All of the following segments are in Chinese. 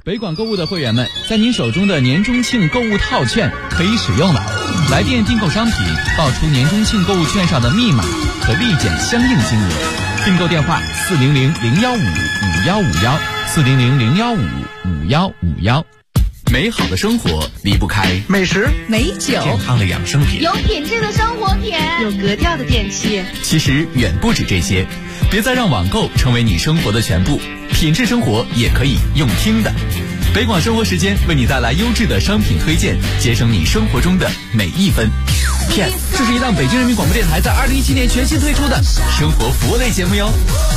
北广购物的会员们，在您手中的年中庆购物套券可以使用了。来电订购商品，报出年中庆购物券上的密码，可立减相应金额。订购电话400-015-5151，400-015-5151。美好的生活离不开美食、 美酒、 健康的养生品， 有品质的生活品， 有格调的电器。 其实远不止这些，别再让网购成为你生活的全部，品质生活也可以用听的。北广生活时间为你带来优质的商品推荐，节省你生活中的每一分。PS， 这是一档北京人民广播电台在2017年全新推出的生活服务类节目哟。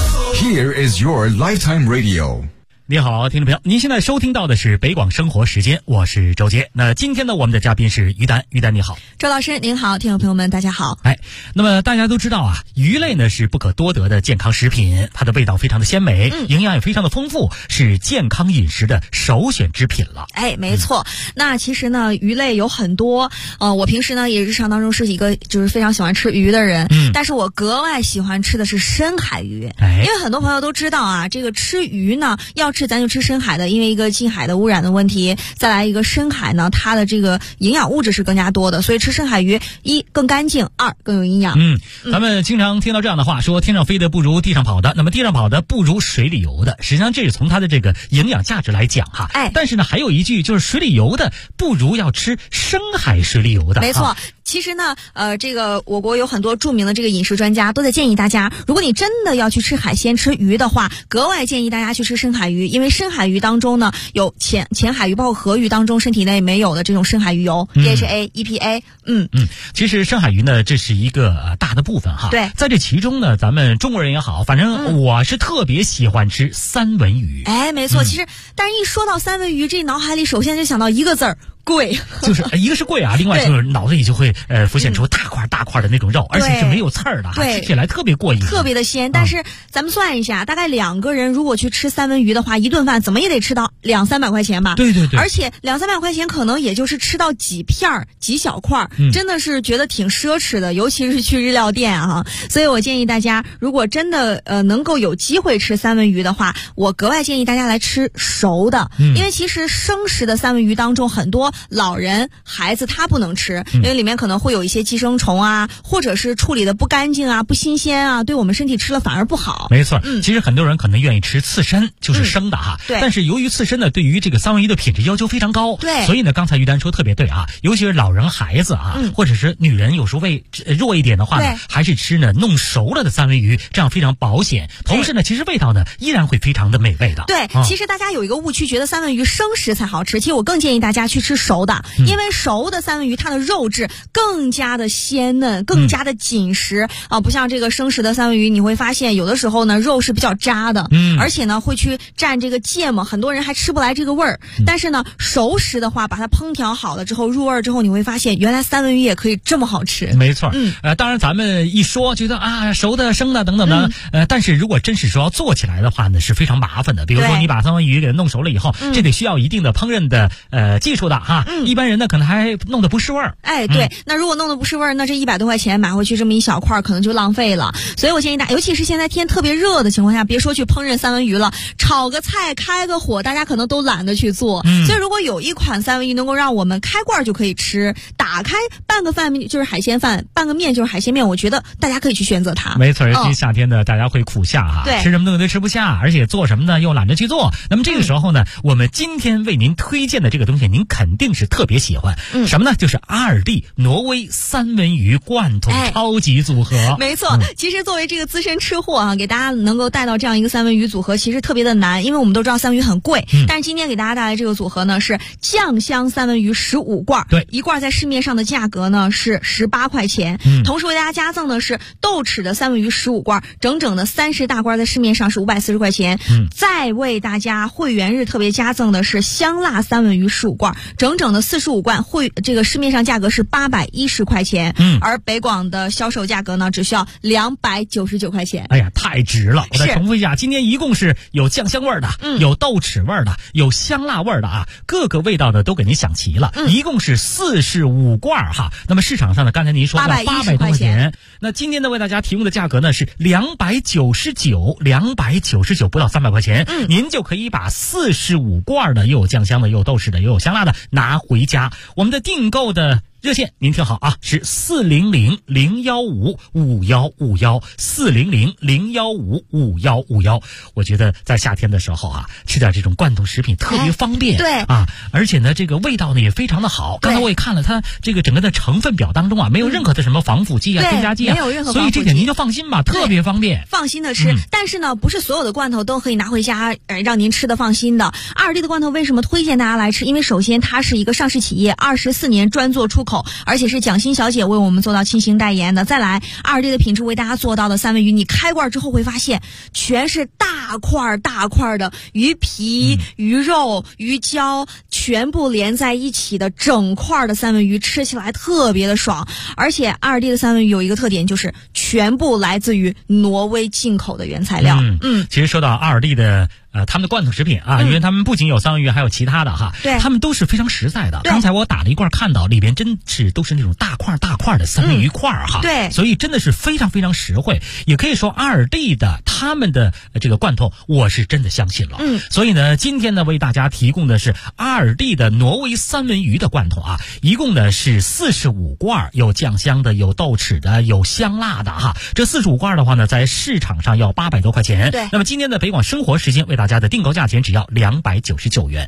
Here is your lifetime radio。 你好，听众朋友，您现在收听到的是北广生活时间，我是周杰。那今天呢，我们的嘉宾是于丹，于丹你好。 周老师您好，听众朋友们大家好。 那么大家都知道啊，鱼类呢是不可多得的健康食品，它的味道非常的鲜美，营养也非常的丰富，是健康饮食的首选之品了。 没错。那其实呢，鱼类有很多，我平时呢也日常当中是一个就是非常喜欢吃鱼的人，但是我格外喜欢吃的是深海鱼，因为很多朋友都知道啊，这个吃鱼呢要吃咱就吃深海的，因为一个近海的污染的问题，再来一个深海呢它的这个营养物质是更加多的，所以吃深海鱼一更干净，二更有营养。 咱们经常听到这样的话，说天上飞的不如地上跑的，那么地上跑的不如水里游的，实际上这是从它的这个营养价值来讲哈。但是呢还有一句就是水里游的不如要吃深海水里游的。 没错。其实呢，这个我国有很多著名的这个饮食专家都在建议大家，如果你真的要去吃海鲜、吃鱼的话，格外建议大家去吃深海鱼，因为深海鱼当中呢有浅海鱼包括河鱼当中身体内没有的这种深海鱼油DHA、EPA。 其实深海鱼呢这是一个大的部分哈。 对， 在这其中呢，咱们中国人也好，反正我是特别喜欢吃三文鱼。 没错。其实但是一说到三文鱼，这脑海里首先就想到一个字儿，贵。 就是一个是贵啊，另外就是脑子里就会浮现出大块大块的那种肉，而且是没有刺儿的，吃起来特别过瘾， 特别的鲜。但是咱们算一下，大概2个人如果去吃三文鱼的话，一顿饭怎么也得吃到200-300块钱吧。 对， 而且200-300块钱可能也就是吃到几片几小块，真的是觉得挺奢侈的，尤其是去日料店啊。所以我建议大家，如果真的能够有机会吃三文鱼的话，我格外建议大家来吃熟的，因为其实生食的三文鱼当中很多老人孩子他不能吃，因为里面可能会有一些寄生虫啊，或者是处理的不干净啊、不新鲜啊，对我们身体吃了反而不好。 没错。其实很多人可能愿意吃刺身，就是生的哈。 对。 但是由于刺身呢对于这个三文鱼的品质要求非常高， 对， 所以呢刚才于丹说特别对啊，尤其是老人孩子啊，或者是女人有时候胃弱一点的话呢，还是吃呢弄熟了的三文鱼，这样非常保险。同时呢其实味道呢依然会非常的美味的。 对，其实大家有一个误区，觉得三文鱼生食才好吃，其实我更建议大家去吃熟的，因为熟的三文鱼它的肉质更加的鲜嫩，更加的紧实啊，不像这个生食的三文鱼，你会发现有的时候呢肉是比较渣的，而且呢会去蘸这个芥末，很多人还吃不来这个味儿。但是呢熟食的话，把它烹调好了之后入味之后，你会发现原来三文鱼也可以这么好吃。 没错。当然咱们一说觉得啊熟的生的等等的，但是如果真是说要做起来的话呢是非常麻烦的。比如说你把三文鱼给它弄熟了以后，这得需要一定的烹饪的技术的哈。一般人呢可能还弄得不是味儿。 对，那如果弄得不是味儿，那这100多块钱买回去这么一小块可能就浪费了。所以我建议大家，尤其是现在天特别热的情况下，别说去烹饪三文鱼了，炒个菜开个火大家可能都懒得去做。所以如果有一款三文鱼能够让我们开罐就可以吃，打开拌个饭就是海鲜饭，拌个面就是海鲜面，我觉得大家可以去选择它。 没错。尤其夏天的大家会苦夏哈，吃什么东西都吃不下，而且做什么呢又懒得去做。那么这个时候呢，我们今天为您推荐的这个东西您肯定是特别喜欢。什么呢？就是阿尔蒂挪威三文鱼罐头超级组合。 没错。其实作为这个资深吃货啊，给大家能够带到这样一个三文鱼组合其实特别的难，因为我们都知道三文鱼很贵，但是今天给大家带来这个组合呢是酱香三文鱼15罐， 对， 一罐在市面上的价格呢是18块钱，同时为大家加赠的是豆豉的三文鱼15罐，整整的30大罐在市面上是540块钱，再为大家会员日特别加赠的是香辣三文鱼15罐，整整整的45罐，这个市面上价格是810块钱，而北广的销售价格呢只需要299块钱。 哎呀，太值了！我再重复一下，今天一共是有酱香味的，有豆豉味的，有香辣味的啊，各个味道的都给您想齐了，一共是45罐哈。那么市场上呢，刚才您说要800多块钱，那今天呢为大家提供的价格呢是299，不到300块钱，您就可以把45罐的又有酱香的，又有豆豉的，又有香辣的拿回家。我们的订购的热线您听好啊，是400-015-5151，400-015-5151。我觉得在夏天的时候啊，吃点这种罐头食品特别方便， 对啊，而且呢这个味道呢也非常的好。刚才我也看了它这个整个的成分表当中啊，没有任何的什么防腐剂啊、添加剂啊， 没有任何防腐剂， 所以这点您就放心吧，特别方便， 放心的吃。但是呢，不是所有的罐头都可以拿回家让您吃的放心的。阿尔蒂的罐头为什么推荐大家来吃？因为首先它是一个上市企业，24年专做出口，而且是蒋欣小姐为我们做到亲情代言的。再来，阿尔蒂的品质为大家做到的三文鱼，你开罐之后会发现全是大块的鱼皮、鱼肉、鱼胶全部连在一起的整块的三文鱼，吃起来特别的爽。而且阿尔蒂的三文鱼有一个特点，就是全部来自于挪威进口的原材料。 其实说到阿尔蒂的他们的罐头食品啊，因为他们不仅有三文鱼，还有其他的哈， 对， 他们都是非常实在的。刚才我打了一罐，看到里边真是都是那种大块的三文鱼块哈， 对， 所以真的是非常非常实惠。也可以说阿尔蒂的他们的这个罐头，我是真的相信了。所以呢，今天呢为大家提供的是阿尔蒂的挪威三文鱼的罐头啊，一共呢是45罐，有酱香的，有豆豉的，有香辣的哈。这45罐的话呢，在市场上要800多块钱。 对， 那么今天的北广生活时间为大家的订购价钱只要299元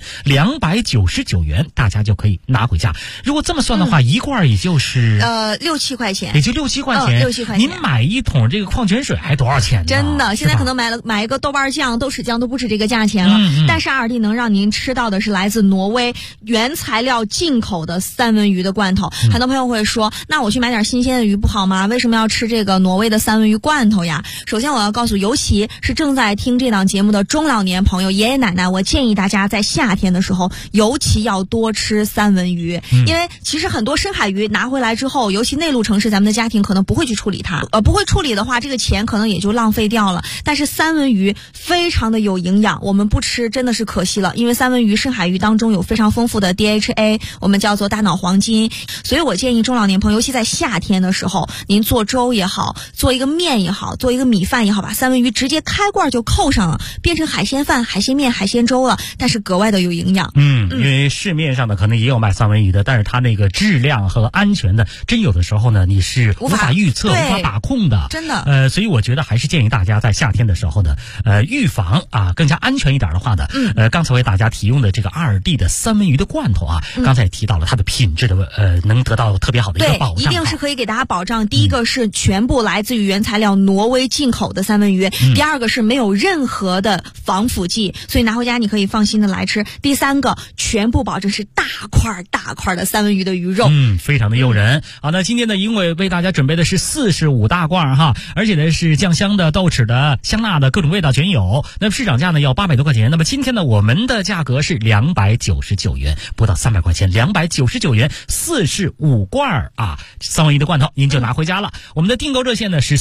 ，299元大家就可以拿回家。如果这么算的话，一罐也就是 6-7块钱， 也就6-7块钱。 6-7块钱， 您买一桶这个矿泉水还多少钱呢？ 真的，现在可能买一个豆瓣酱、豆豉酱都不止这个价钱了。但是阿尔蒂能让您吃到的是来自挪威原材料进口的三文鱼的罐头。很多朋友会说，那我去买点新鲜的鱼不好吗？为什么要吃这个挪威的三文鱼罐头呀？首先我要告诉，尤其是正在听这档节目的中老年朋友、爷爷奶奶，我建议大家在夏天的时候尤其要多吃三文鱼。因为其实很多深海鱼拿回来之后，尤其内陆城市咱们的家庭可能不会去处理它，不会处理的话，这个钱可能也就浪费掉了。但是三文鱼非常的有营养，我们不吃真的是可惜了。因为三文鱼、深海鱼当中有非常丰富的 DHA， 我们叫做大脑黄金。所以我建议中老年朋友，尤其在夏天的时候，您做粥也好，做一个面也好，做一个米饭也好，把三文鱼直接开罐就扣上了，变成海鲜饭、海鲜面、海鲜粥了，但是格外的有营养。 因为市面上呢可能也有卖三文鱼的，但是它那个质量和安全的，真有的时候呢你是无法预测、无法把控的， 真的。 所以我觉得还是建议大家在夏天的时候呢，预防啊更加安全一点的话呢，刚才为大家提供的这个阿尔蒂的三文鱼的罐头啊，刚才也提到了它的品质的能得到特别好的一个保障， 一定是可以给大家保障。第一个是全部来自于原材料挪威进口的三文鱼，第二个是没有任何的防腐剂，所以拿回家你可以放心的来吃。第三个，全部保证是大块的三文鱼的鱼肉， 非常的诱人。好，那今天呢，因为为大家准备的是45大罐哈，而且呢是酱香的、豆豉的、香辣的，各种味道全有。那么市场价呢要800多块钱，那么今天呢我们的价格是299元，不到300块钱，299元45罐啊，三文鱼的罐头您就拿回家了。我们的订购热线呢是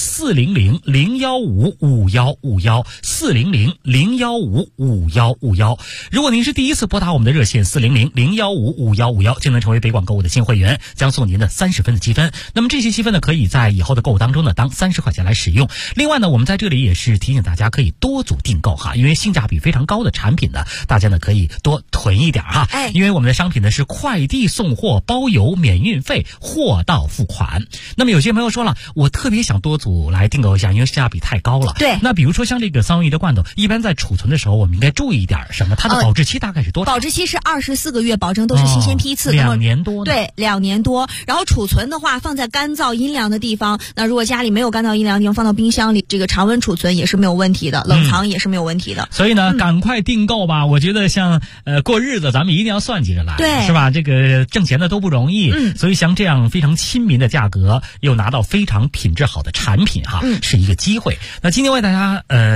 400-015-5151，400-015-5151。如果您是第一次拨打我们的热线400-015-5151，就能成为北广购物的新会员，将送您的30分的积分。那么这些积分呢，可以在以后的购物当中呢当30块钱来使用。另外呢，我们在这里也是提醒大家可以多组订购哈，因为性价比非常高的产品呢，大家呢可以多囤一点哈。因为我们的商品呢是快递送货，包邮免运费，货到付款。那么有些朋友说了，我特别想多组来订购一下，因为性价比太高了。 对。 那比如说像这个三文鱼的罐头，一般在储存的时候，我们应该注意一点什么？它的保质期大概是多少？ 保质期是24个月，保证都是新鲜批次。 2年多。 对，2年多。然后储存的话，放在干燥阴凉的地方。那如果家里没有干燥阴凉的地方，放到冰箱里，这个常温储存也是没有问题的，冷藏也是没有问题的。 所以呢，赶快订购吧！我觉得像过日子，咱们一定要算计着来， 对， 是吧？这个挣钱的都不容易，所以像这样非常亲民的价格，又拿到非常品质好的产品哈，是一个机会。那今天为大家推荐的是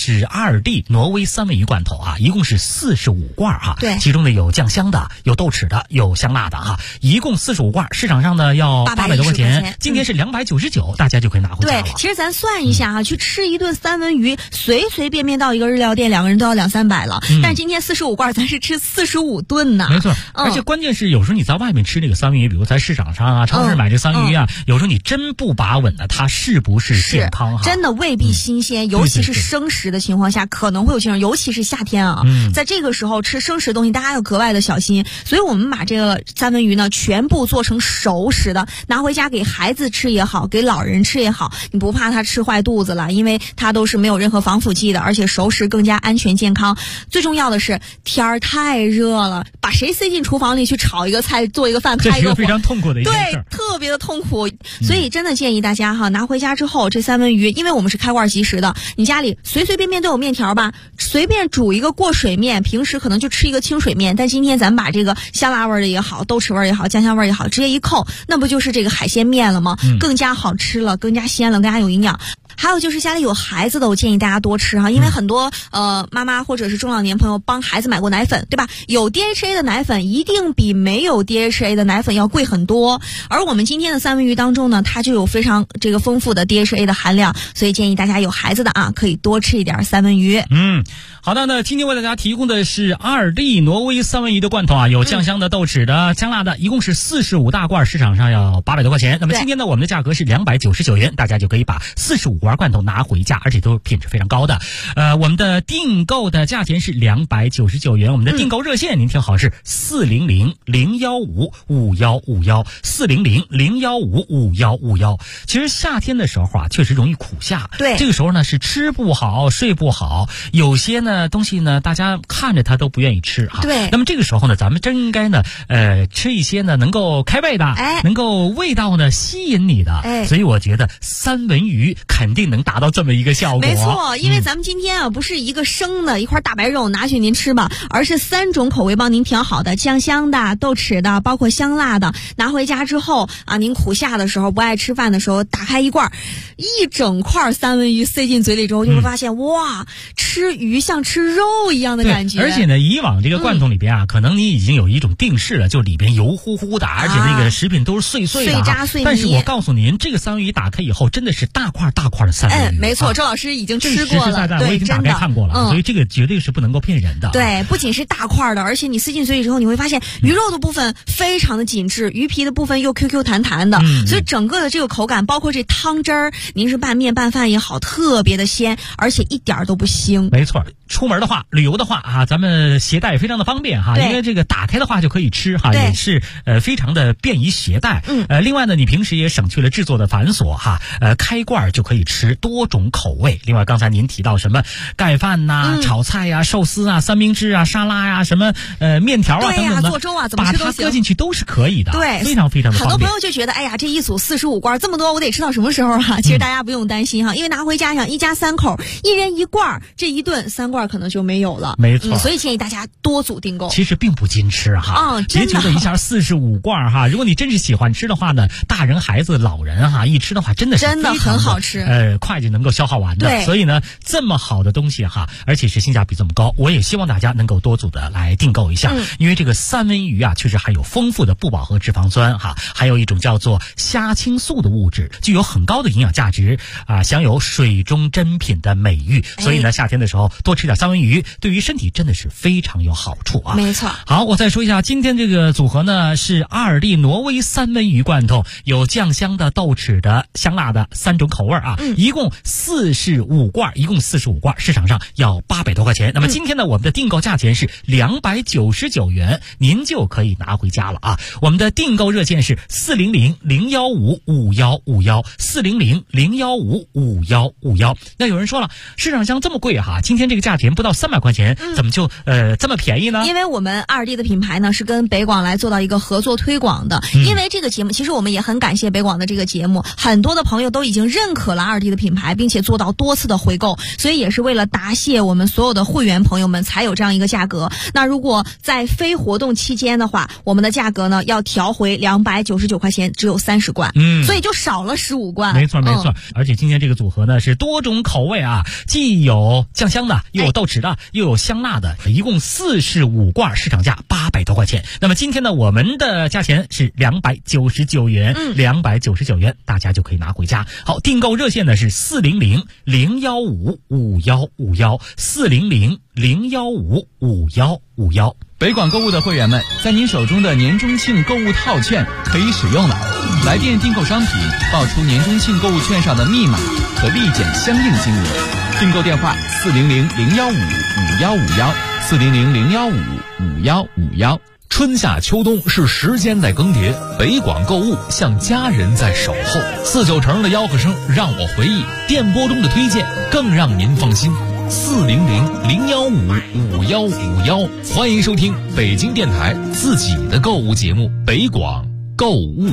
是2D 挪威三文鱼罐头啊，一共是45罐哈。 对， 其中呢有酱香的，有豆豉的，有香辣的哈，一共45罐，市场上呢要800多块钱，今天是299，大家就可以拿回家了。 对，其实咱算一下啊，去吃一顿三文鱼，随随便便到一个日料店，2个人都要200-300了。但今天45罐，咱是吃45顿呢。 没错，而且关键是有时候你在外面吃这个三文鱼，比如在市场上啊、超市买这三文鱼啊，有时候你真不把稳的，它是不是健康哈？ 真的未必新鲜，尤其是生食的情况下，可能会有情况，尤其是夏天啊，在这个时候吃生食的东西，大家要格外的小心。所以我们把这个三文鱼呢，全部做成熟食的，拿回家给孩子吃也好，给老人吃也好，你不怕他吃坏肚子了，因为它都是没有任何防腐剂的，而且熟食更加安全健康。最重要的是天儿太热了，把谁塞进厨房里去炒一个菜、做一个饭、开一个火， 这是非常痛苦的一件事， 对，特别的痛苦。所以真的建议大家哈，拿回家之后这三文鱼，因为我们是开罐即食的，你家里随随便便都有面条吧，随便煮一个过水面，平时可能就吃一个清水面，但今天咱们把这个香辣味的也好，豆豉味也好，酱香味也好，直接一扣，那不就是这个海鲜面了吗？更加好吃了，更加鲜了，更加有营养。还有就是家里有孩子的，我建议大家多吃哈，因为很多妈妈或者是中老年朋友帮孩子买过奶粉，对吧？有 DHA 的奶粉一定比没有 DHA 的奶粉要贵很多，而我们今天的三文鱼当中呢，它就有非常这个丰富的 DHA 的含量，所以建议大家有孩子的啊，可以多吃一点三文鱼。 好的，那今天为大家提供的是2D 挪威三文鱼的罐头啊，有酱香的、豆豉的、香辣的，一共是45大罐，市场上要800多块钱。那么今天呢，我们的价格是299元，大家就可以把45罐罐头拿回家，而且都是品质非常高的。我们的订购的价钱是299元，我们的订购热线您听好是400-015-5151，400-015-5151。其实夏天的时候啊，确实容易苦夏， 对， 这个时候呢是吃不好、睡不好，有些呢东西呢大家看着它都不愿意吃哈。 对， 那么这个时候呢，咱们真应该呢吃一些呢能够开胃的，能够味道呢吸引你的，所以我觉得三文鱼肯定能达到这么一个效果。 没错，因为咱们今天啊不是一个生的一块大白肉拿去您吃吧，而是3种口味帮您调好的，酱香的、豆豉的，包括香辣的。拿回家之后啊，您苦夏的时候不爱吃饭的时候，打开一罐，一整块三文鱼塞进嘴里之后，就会发现哇，吃鱼像吃肉一样的感觉。 而且呢，以往这个罐头里边啊，可能你已经有一种定式了，就里边油乎乎的，而且那个食品都是碎碎的、 碎渣碎泥。 但是我告诉您，这个三文鱼打开以后，真的是大块大块的三文鱼。 没错，周老师已经吃过了， 实实在在我已经打开看过了，所以这个绝对是不能够骗人的。 对，不仅是大块的，而且你塞进嘴里之后，你会发现鱼肉的部分非常的紧致，鱼皮的部分又 QQ 弹弹的，所以整个的这个口感，包括这汤汁儿，您是拌面拌饭也好，特别的鲜，而且一点都不腥。 没错，出门的话、旅游的话啊，咱们携带非常的方便哈，因为这个打开的话就可以吃哈，也是非常的便于携带。另外呢，你平时也省去了制作的繁琐哈，开罐就可以吃多种口味。另外刚才您提到什么盖饭呐、炒菜呀、寿司啊、三明治啊、沙拉呀、什么面条啊等等的， 做粥啊怎么吃都行， 把它搁进去都是可以的。 对， 非常非常的方便。 很多朋友就觉得，哎呀，这一组45罐这么多，我得吃到什么时候啊？其实大家不用担心哈，因为拿回家想一家3口，一人1罐，这一顿3罐可能就没有了。 没错， 所以建议大家多组订购。 其实并不禁吃哈，别觉得一下45罐哈。如果你真是喜欢吃的话呢，大人、孩子、老人哈，一吃的话真的是真的很好吃， 快就能够消耗完的。 对， 所以呢，这么好的东西哈，而且是性价比这么高，我也希望大家能够多组的来订购一下，因为这个三文鱼啊，确实含有丰富的不饱和脂肪酸哈，还有一种叫做虾青素的物质，具有很高的营养价值啊，享有水中珍品的美誉。所以呢，夏天的时候多吃点三文鱼，对于身体真的是非常有好处啊。 没错。 好，我再说一下，今天这个组合呢是2D挪威三文鱼罐头，有酱香的、豆豉的、香辣的3种口味啊，一共45罐，市场上要800多块钱。那么今天呢，我们的订购价钱是299元，您就可以拿回家了啊。我们的订购热线是400-015-5151，400-015-5151。那有人说了，市场上这么贵哈，今天这个价价钱不到300块钱，怎么就这么便宜呢？ 因为我们2D 的品牌呢是跟北广来做到一个合作推广的，因为这个节目其实我们也很感谢北广的这个节目，很多的朋友都已经认可了2D 的品牌，并且做到多次的回购，所以也是为了答谢我们所有的会员朋友们才有这样一个价格。那如果在非活动期间的话，我们的价格呢要调回299块钱，只有30罐，所以就少了15罐。 没错没错，而且今天这个组合呢是多种口味啊，既有酱香的，又有豆豉的，又有香辣的，一共45罐，市场价800多块钱。那么今天呢，我们的价钱是299元，299元，大家就可以拿回家。好，订购热线呢是400-015-5151，400-015-5151。 北广购物的会员们，在您手中的年中庆购物套券可以使用了。来电订购商品，报出年中庆购物券上的密码，可立减相应金额。订购电话400-015-5151，400-015-5151。 春夏秋冬是时间在更迭，北广购物像家人在守候。49城的吆喝声让我回忆，电波中的推荐更让您放心。400-015-5151，欢迎收听北京电台自己的购物节目《北广购物》。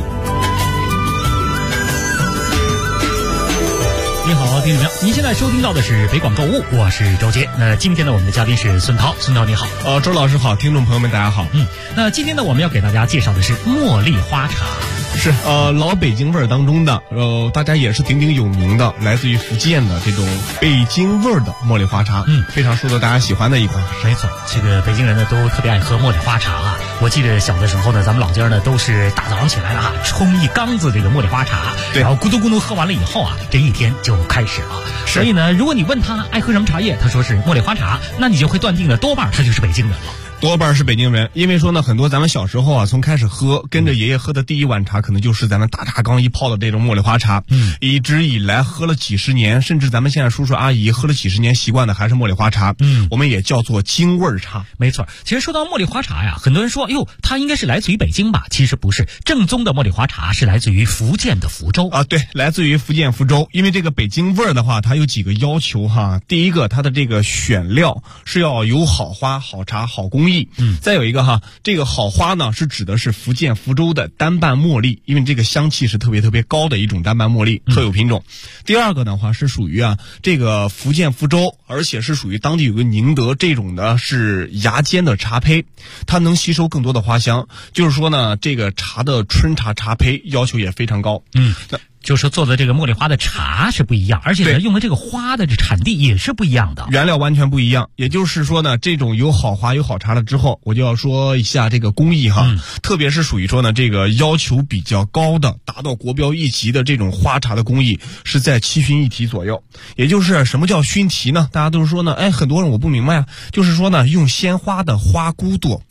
你好，听众朋友，您现在收听到的是北广购物，我是周杰。那今天呢，我们的嘉宾是孙涛，孙涛你好。 周老师好，听众朋友们大家好。 那今天呢，我们要给大家介绍的是茉莉花茶。 是老北京味儿当中的大家也是鼎鼎有名的，来自于福建的这种北京味儿的茉莉花茶，非常受到大家喜欢的一款。 没错，这个北京人呢都特别爱喝茉莉花茶啊。我记得小的时候呢，咱们老家呢都是大早上起来了冲一缸子这个茉莉花茶，然后咕嘟咕嘟喝完了以后啊，这一天就开始了。所以呢，如果你问他爱喝什么茶叶，他说是茉莉花茶，那你就会断定了多半他就是北京人了。 多半是北京人，因为说呢，很多咱们小时候啊，从开始喝，跟着爷爷喝的第一碗茶，可能就是咱们大茶缸一泡的这种茉莉花茶，一直以来喝了几十年，甚至咱们现在叔叔阿姨喝了几十年，习惯的还是茉莉花茶，我们也叫做京味儿茶。 没错，其实说到茉莉花茶呀，很多人说，哟，它应该是来自于北京吧？其实不是，正宗的茉莉花茶是来自于福建的福州啊，对，来自于福建福州。因为这个北京味儿的话，它有几个要求哈。第一个，它的这个选料是要有好花、好茶、好工艺。再有一个哈，这个好花呢是指的是福建福州的单瓣茉莉，因为这个香气是特别特别高的一种单瓣茉莉，特有品种。第二个的话是属于这个福建福州，而且是属于当地有个宁德这种的是芽尖的茶胚，它能吸收更多的花香，就是说呢，这个茶的春茶茶胚要求也非常高。 就是说做的这个茉莉花的茶是不一样，而且呢用的这个花的这产地也是不一样的， 原料完全不一样。也就是说呢，这种有好花有好茶了之后，我就要说一下这个工艺哈，特别是属于说呢这个要求比较高的，达到国标一级的这种花茶的工艺是在7熏1提左右。也就是什么叫熏提呢？大家都是说呢，很多人我不明白啊，就是说呢用鲜花的花骨朵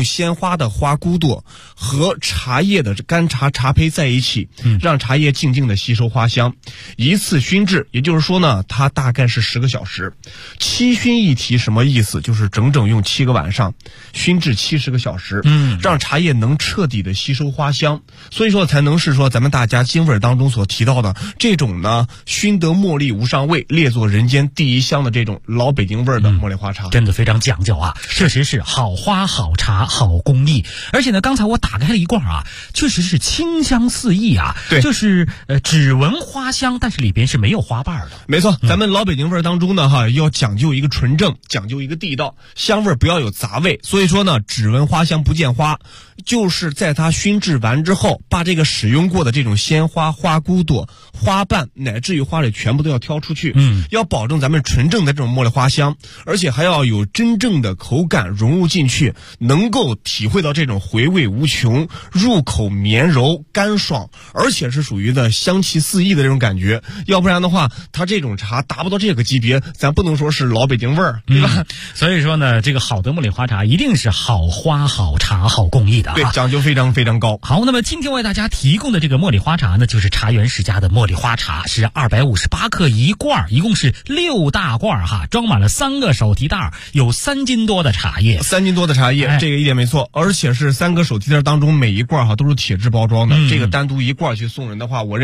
和茶叶的干茶茶胚在一起，让茶叶静静的吸收花香，一次熏制，也就是说呢，它大概是10个小时。7熏1提什么意思？就是整整用7个晚上熏制70个小时，让茶叶能彻底的吸收花香，所以说才能是说咱们大家京味当中所提到的这种呢，熏得茉莉无上味，列作人间第一香的这种老北京味的茉莉花茶， 真的非常讲究啊，确实是好花好茶好工艺。而且呢，刚才我打开了一罐啊，确实是清香四溢啊， 对， 就是只闻花香，但是里边是没有花瓣的。 没错，咱们老北京味当中呢要讲究一个纯正，讲究一个地道，香味不要有杂味。所以说呢，只闻花香不见花，就是在它熏制完之后，把这个使用过的这种鲜花、花骨朵、花瓣乃至于花蕊全部都要挑出去，要保证咱们纯正的这种茉莉花香，而且还要有真正的口感融入进去，能够体会到这种回味无穷，入口绵柔干爽，而且是属于的香气四溢的这种感觉。要不然的话，它这种茶达不到这个级别，咱不能说是老北京味儿，对吧？ 所以说呢，这个好的茉莉花茶一定是好花好茶好工艺的， 对，讲究非常非常高。 好，那么今天为大家提供的这个茉莉花茶呢，就是茶园世家的茉莉花茶，是258克一罐，一共是6大罐哈，装满了3个手提袋，有3斤多的茶叶 ，3斤多的茶叶，这个一点没错，而且是3个手提袋当中每一罐都是铁质包装的，这个单独一罐去送人的话，我认为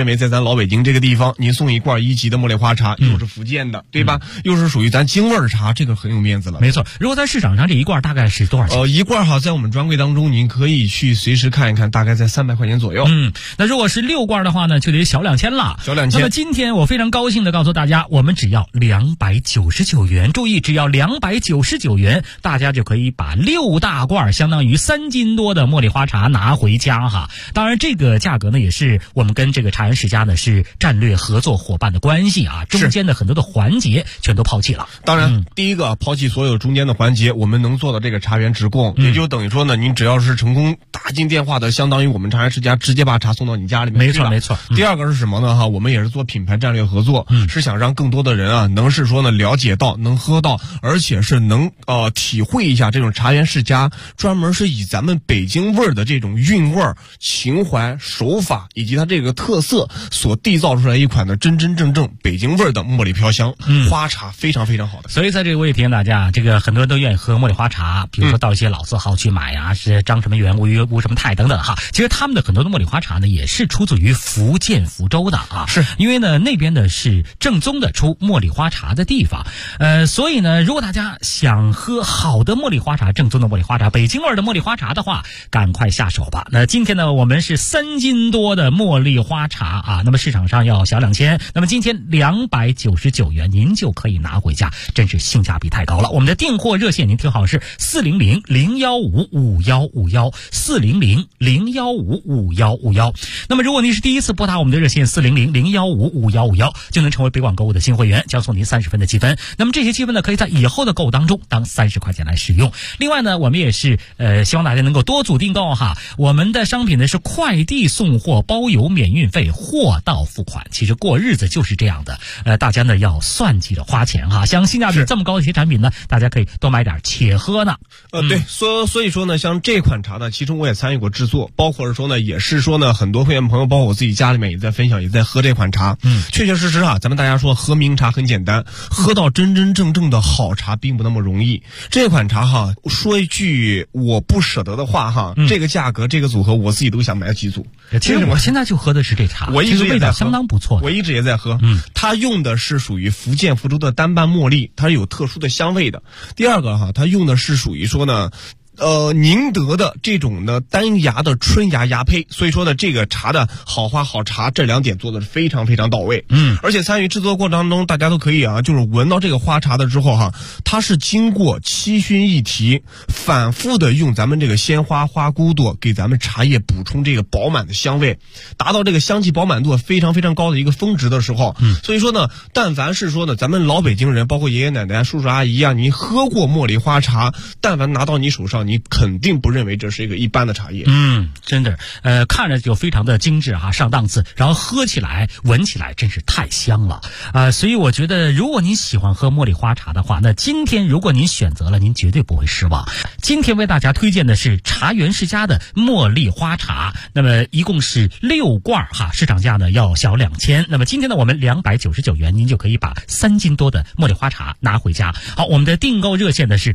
认为在咱老北京这个地方，您送一罐1级的茉莉花茶，又是福建的，对吧？又是属于咱京味儿茶，这个很有面子了。 没错，如果在市场上这一罐大概是多少钱？ 一罐哈，在我们专柜当中，您可以去随时看一看，大概在300块钱左右。 那如果是6罐的话呢，就得小2000了。 小2000。 那么今天我非常高兴的告诉大家，我们只要299元，注意，只要299元，大家就可以把6大罐，相当于3斤多的茉莉花茶拿回家哈。当然，这个价格呢，也是我们跟这个茶园世家呢是战略合作伙伴的关系啊，中间的很多的环节全都抛弃了。 当然，第一个抛弃所有中间的环节，我们能做到这个茶园直供，也就等于说呢，您只要是成功打进电话的，相当于我们茶园世家直接把茶送到你家里面去了。 没错。 第二个是什么呢？我们也是做品牌战略合作，是想让更多的人啊，能是说呢了解到，能喝到，而且是能体会一下这种茶园世家专门是以咱们北京味儿的这种韵味儿、情怀、手法以及它这个特色所缔造出来一款的真真正正北京味儿的茉莉飘香花茶，非常非常好的。 所以在这个我也提醒大家，这个很多人都愿意喝茉莉花茶，比如说到一些老字号去买啊，是张什么元、吴什么泰等等哈。其实他们的很多的茉莉花茶呢，也是出自于福建福州的啊， 是因为呢那边呢是正宗的出茉莉花茶的地方，所以呢，如果大家想喝好的茉莉花茶，正宗的茉莉花茶，北京味的茉莉花茶的话，赶快下手吧。那今天呢，我们是3斤多的茉莉花茶啊，那么市场上要小2000，那么今天299元您就可以拿回家，真是性价比太高了。我们的订货热线您听好是400-015-5151 400-015-5151。那么如果您是第一次拨打我们的热线400-015-5151，就能成为北广购物的新会员，将送您30分的积分。那么这些积分呢，可以在以后的购物当中当30块钱来使用。另外呢，我们也是希望大家能够多组订购哈。我们的商品呢是快递送货，包邮免运费，货到付款。其实过日子就是这样的，大家呢要算计着花钱哈。像性价比这么高的一些产品呢，大家可以多买点且喝呢。 对，所以说呢，像这款茶呢，其中我也参与过制作，包括是说呢，也是说呢，很多会员朋友，包括我自己家里面也在分享，也在喝这款茶。确确实实啊，咱们大家说喝名茶很简单，喝到真真正正的好茶并不那么容易。这款茶哈，说一句我不舍得的话哈，这个价格这个组合我自己都想买几组。 其实我现在就喝的是这茶， 我一直也在喝， 相当不错。 我一直也在喝。它用的是属于福建福州的单瓣茉莉，它是有特殊的香味的。第二个哈，它用的是属于说呢，宁德的这种呢单芽的春芽芽胚，所以说呢这个茶的好花好茶这2点做的是非常非常到位。而且参与制作过程当中，大家都可以啊，就是闻到这个花茶的之后哈，它是经过7熏1提，反复的用咱们这个鲜花花骨朵给咱们茶叶补充这个饱满的香味，达到这个香气饱满度非常非常高的一个峰值的时候，所以说呢，但凡是说呢咱们老北京人，包括爷爷奶奶、叔叔阿姨啊，你喝过茉莉花茶，但凡拿到你手上，你肯定不认为这是一个一般的茶叶。 真的，看着就非常的精致哈，上档次，然后喝起来、闻起来真是太香了所以我觉得，如果您喜欢喝茉莉花茶的话，那今天如果您选择了，您绝对不会失望。今天为大家推荐的是茶园世家的茉莉花茶，那么一共是6罐哈，市场价呢要小2000。那么今天呢，我们299元，您就可以把3斤多的茉莉花茶拿回家。好，我们的订购热线呢是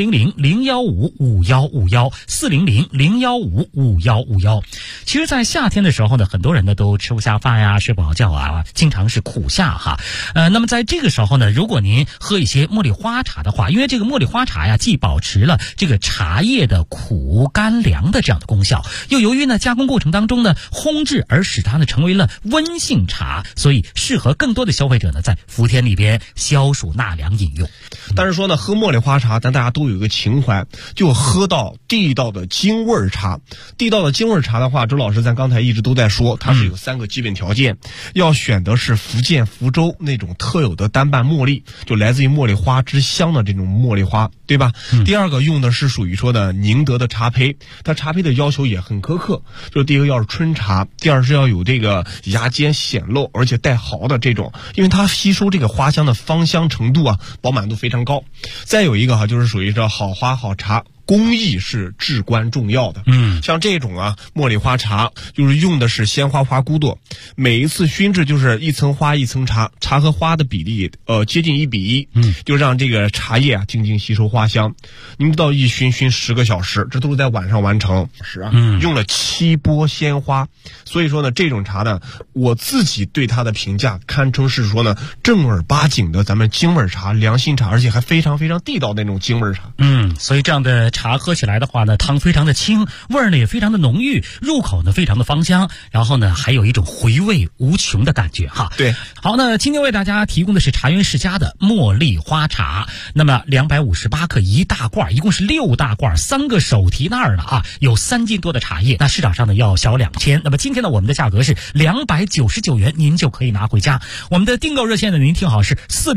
400-015-5151。400-015-5151。其实在夏天的时候呢，很多人呢都吃不下饭呀，睡不好觉啊，经常是苦夏哈。那么在这个时候呢，如果您喝一些茉莉花茶的话，因为这个茉莉花茶呀，既保持了这个茶叶的苦甘凉的这样的功效，又由于呢加工过程当中呢烘制而使它呢成为了温性茶，所以适合更多的消费者呢在伏天里边消暑纳凉饮用。 但是说呢，喝茉莉花茶，咱大家都有一个情怀，就喝到地道的京味茶。地道的京味茶的话，周老师咱刚才一直都在说，它是有3个基本条件，要选的是福建福州那种特有的单瓣茉莉，就来自于茉莉花之香的这种茉莉花，对吧？第二个用的是属于说的宁德的茶胚，它茶胚的要求也很苛刻，就是第一个要是春茶，第二是要有这个芽尖显露而且带毫的这种，因为它吸收这个花香的芳香程度啊，饱满度非常高。再有一个哈，就是属于这好花好茶， 工艺是至关重要的。像这种茉莉花茶，就是用的是鲜花花骨朵，每一次熏制就是一层花一层茶，茶和花的比例接近1比1，就让这个茶叶静静吸收花香。您知道一熏10个小时，这都是在晚上完成。用了7波鲜花，所以说呢，这种茶呢，我自己对它的评价堪称是说呢，正儿八经的咱们京味茶、良心茶，而且还非常非常地道的那种京味茶。 所以这样的茶喝起来的话呢，汤非常的清，味儿呢也非常的浓郁，入口呢非常的芳香，然后呢还有一种回味无穷的感觉哈。 对， 好，那今天为大家提供的是茶园世家的茉莉花茶，那么258克1大罐，一共是6大罐，3个手提袋的有3斤多的茶叶，那市场上呢要小2000，那么今天呢我们的价格是299元，您就可以拿回家。我们的订购热线呢，您听好是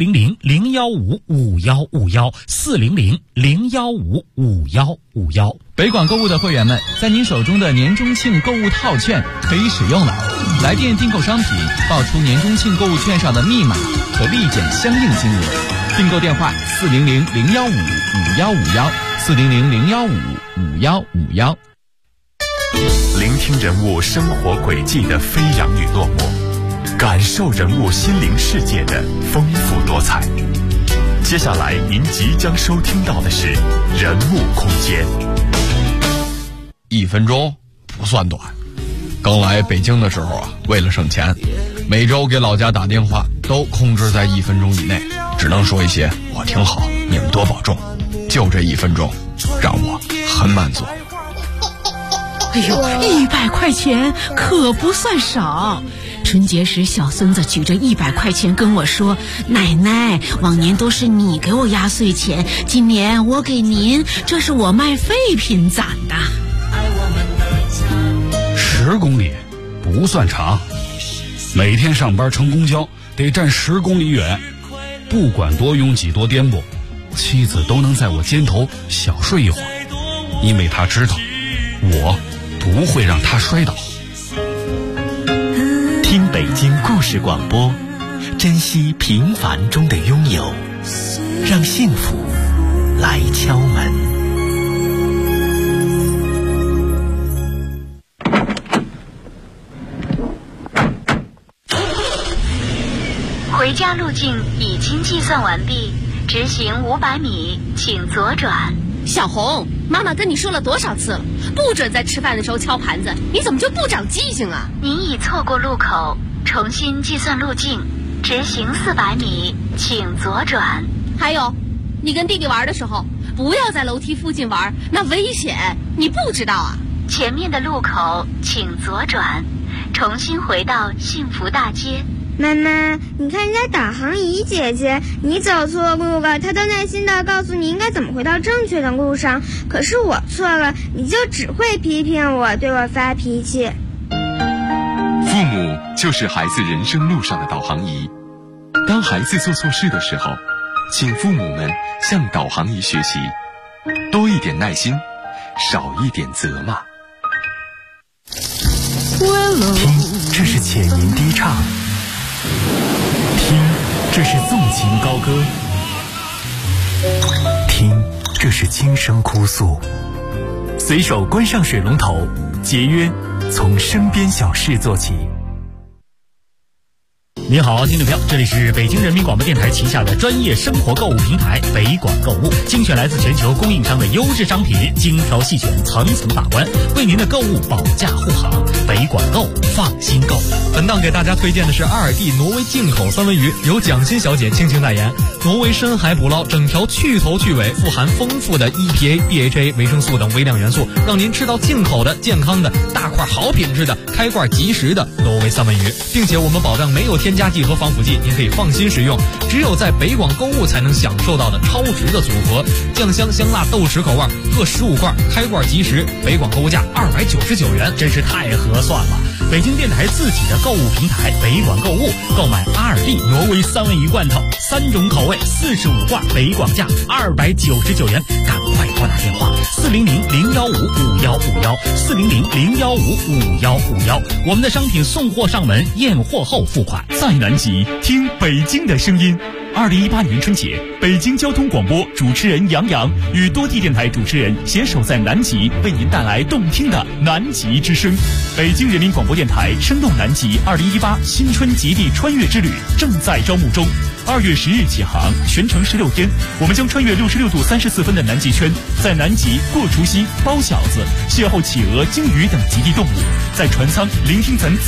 400-015-5151，400-015-5151。 北广购物的会员们，在您手中的年中庆购物套券可以使用了。来电订购商品，报出年中庆购物券上的密码，可立减相应金额。订购电话400-015-5151，400-015-5151。 聆听人物生活轨迹的飞扬与落寞，感受人物心灵世界的丰富多彩。接下来您即将收听到的是人物空间。 1分钟不算短，刚来北京的时候为了省钱，每周给老家打电话都控制在1分钟以内，只能说一些我挺好，你们多保重。就这1分钟让我很满足。 哎呦，100块钱可不算少。春节时小孙子举着100块钱跟我说，奶奶，往年都是你给我压岁钱，今年我给您，这是我卖废品攒的。 10公里不算长，每天上班乘公交得站10公里远，不管多拥挤多颠簸，妻子都能在我肩头小睡一会儿，因为她知道我不会让她摔倒。 听北京故事广播，珍惜平凡中的拥有，让幸福来敲门。 回家路径已经计算完毕，直行500米，请左转。 小红，妈妈跟你说了多少次了，不准在吃饭的时候敲盘子，你怎么就不长记性啊？ 您已错过路口，重新计算路径，直行400米，请左转。 还有，你跟弟弟玩的时候，不要在楼梯附近玩，那危险，你不知道啊？ 前面的路口请左转，重新回到幸福大街。 妈妈，你看人家导航仪姐姐，你走错路了，她都耐心地告诉你应该怎么回到正确的路上，可是我错了，你就只会批评我，对我发脾气。 父母就是孩子人生路上的导航仪，当孩子做错事的时候，请父母们向导航仪学习，多一点耐心，少一点责骂。 听，这是浅吟低唱，听，这是纵情高歌，听，这是轻声哭诉。随手关上水龙头，节约从身边小事做起。 您好，听众朋友，这里是北京人民广播电台旗下的专业生活购物平台北广购物，精选来自全球供应商的优质商品，精挑细选，层层把关，为您的购物保驾护航。北广购，放心购。 本档给大家推荐的是阿尔蒂挪威进口三文鱼，由蒋欣小姐倾情代言。挪威深海捕捞，整条去头去尾，富含丰富的 EPA、DHA、维生素等微量元素，让您吃到进口的、健康的、大块好品质的、开罐即食的挪威三文鱼，并且我们保障没有添加剂和防腐剂，您可以放心食用。只有在北广购物才能享受到的超值的组合，酱香香辣豆豉口味各15罐，开罐即食，北广购物价299元， 真是太合算了。北京电台自己的购物平台北广购物，购买阿尔蒂挪威三文鱼罐头，3种口味，45罐，北广价299元，赶快拨打电话400-015-5151，400-015-5151，我们的商品送货上门，验货后付款。 再南极，听北京的声音， 2018年春节，北京交通广播主持人杨洋与多地电台主持人携手在南极，为您带来动听的南极之声。北京人民广播电台生动南极2018新春极地穿越之旅正在招募中，2月10日起航，全程16天，我们将穿越66度34分的南极圈，在南极过除夕、包饺子、邂逅企鹅、鲸鱼等极地动物，在船舱聆听咱